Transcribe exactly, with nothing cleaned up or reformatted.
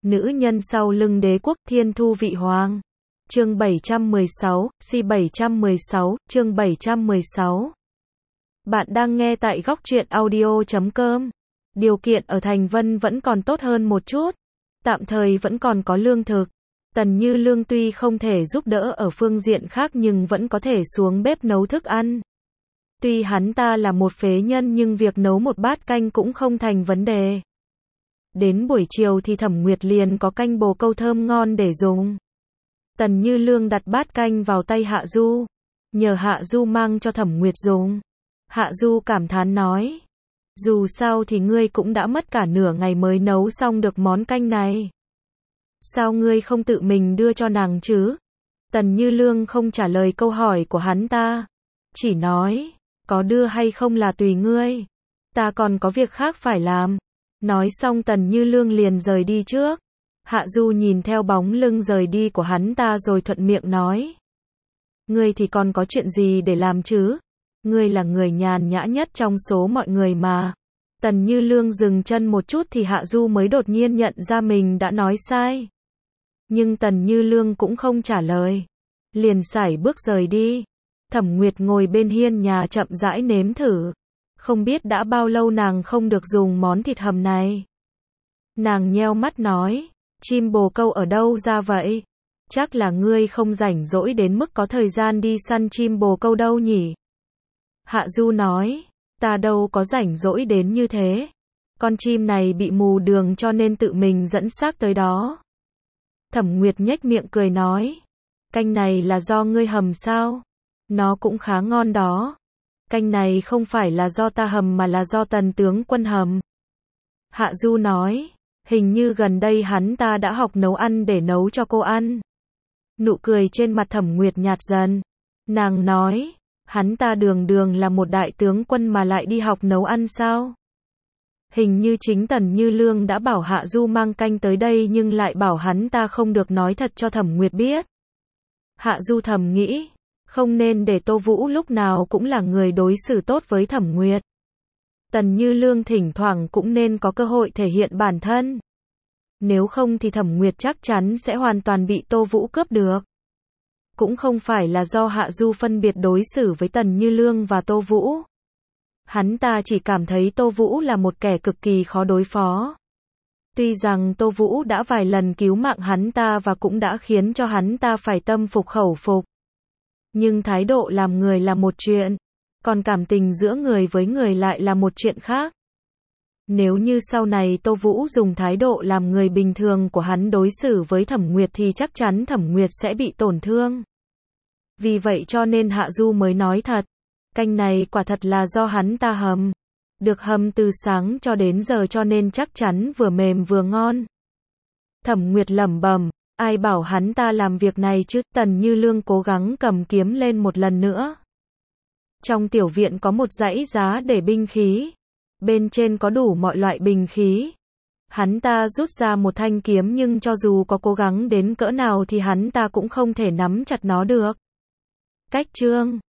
Nữ nhân sau lưng đế quốc thiên thu vị hoàng. Chương bảy trăm mười sáu, si bảy trăm mười sáu, chương bảy trăm mười sáu. Bạn đang nghe tại góc truyện audio chấm com. Điều kiện ở Thành Vân vẫn còn tốt hơn một chút. Tạm thời vẫn còn có lương thực. Tần Như Lương tuy không thể giúp đỡ ở phương diện khác nhưng vẫn có thể xuống bếp nấu thức ăn. Tuy hắn ta là một phế nhân nhưng việc nấu một bát canh cũng không thành vấn đề. Đến buổi chiều thì Thẩm Nguyệt liền có canh bồ câu thơm ngon để dùng. Tần Như Lương đặt bát canh vào tay Hạ Du, nhờ Hạ Du mang cho Thẩm Nguyệt dùng. Hạ Du cảm thán nói, dù sao thì ngươi cũng đã mất cả nửa ngày mới nấu xong được món canh này. Sao ngươi không tự mình đưa cho nàng chứ? Tần Như Lương không trả lời câu hỏi của hắn ta, chỉ nói, có đưa hay không là tùy ngươi, ta còn có việc khác phải làm. Nói xong Tần Như Lương liền rời đi trước. Hạ Du nhìn theo bóng lưng rời đi của hắn ta rồi thuận miệng nói, ngươi thì còn có chuyện gì để làm chứ? Ngươi là người nhàn nhã nhất trong số mọi người mà. Tần Như Lương dừng chân một chút thì Hạ Du mới đột nhiên nhận ra mình đã nói sai. Nhưng Tần Như Lương cũng không trả lời, liền sải bước rời đi. Thẩm Nguyệt ngồi bên hiên nhà chậm rãi nếm thử. Không biết đã bao lâu nàng không được dùng món thịt hầm này. Nàng nheo mắt nói, chim bồ câu ở đâu ra vậy? Chắc là ngươi không rảnh rỗi đến mức có thời gian đi săn chim bồ câu đâu nhỉ? Hạ Du nói, ta đâu có rảnh rỗi đến như thế. Con chim này bị mù đường cho nên tự mình dẫn xác tới đó. Thẩm Nguyệt nhếch miệng cười nói, canh này là do ngươi hầm sao? Nó cũng khá ngon đó. Canh này không phải là do ta hầm mà là do Tần tướng quân hầm. Hạ Du nói, hình như gần đây hắn ta đã học nấu ăn để nấu cho cô ăn. Nụ cười trên mặt Thẩm Nguyệt nhạt dần. Nàng nói, hắn ta đường đường là một đại tướng quân mà lại đi học nấu ăn sao? Hình như chính Tần Như Lương đã bảo Hạ Du mang canh tới đây nhưng lại bảo hắn ta không được nói thật cho Thẩm Nguyệt biết. Hạ Du thầm nghĩ, không nên để Tô Vũ lúc nào cũng là người đối xử tốt với Thẩm Nguyệt. Tần Như Lương thỉnh thoảng cũng nên có cơ hội thể hiện bản thân. Nếu không thì Thẩm Nguyệt chắc chắn sẽ hoàn toàn bị Tô Vũ cướp được. Cũng không phải là do Hạ Du phân biệt đối xử với Tần Như Lương và Tô Vũ. Hắn ta chỉ cảm thấy Tô Vũ là một kẻ cực kỳ khó đối phó. Tuy rằng Tô Vũ đã vài lần cứu mạng hắn ta và cũng đã khiến cho hắn ta phải tâm phục khẩu phục. Nhưng thái độ làm người là một chuyện, còn cảm tình giữa người với người lại là một chuyện khác. Nếu như sau này Tô Vũ dùng thái độ làm người bình thường của hắn đối xử với Thẩm Nguyệt thì chắc chắn Thẩm Nguyệt sẽ bị tổn thương. Vì vậy cho nên Hạ Du mới nói thật, canh này quả thật là do hắn ta hầm. Được hầm từ sáng cho đến giờ cho nên chắc chắn vừa mềm vừa ngon. Thẩm Nguyệt lẩm bẩm, ai bảo hắn ta làm việc này chứ? Tần Như Lương cố gắng cầm kiếm lên một lần nữa. Trong tiểu viện có một dãy giá để binh khí. Bên trên có đủ mọi loại binh khí. Hắn ta rút ra một thanh kiếm nhưng cho dù có cố gắng đến cỡ nào thì hắn ta cũng không thể nắm chặt nó được. Cách chương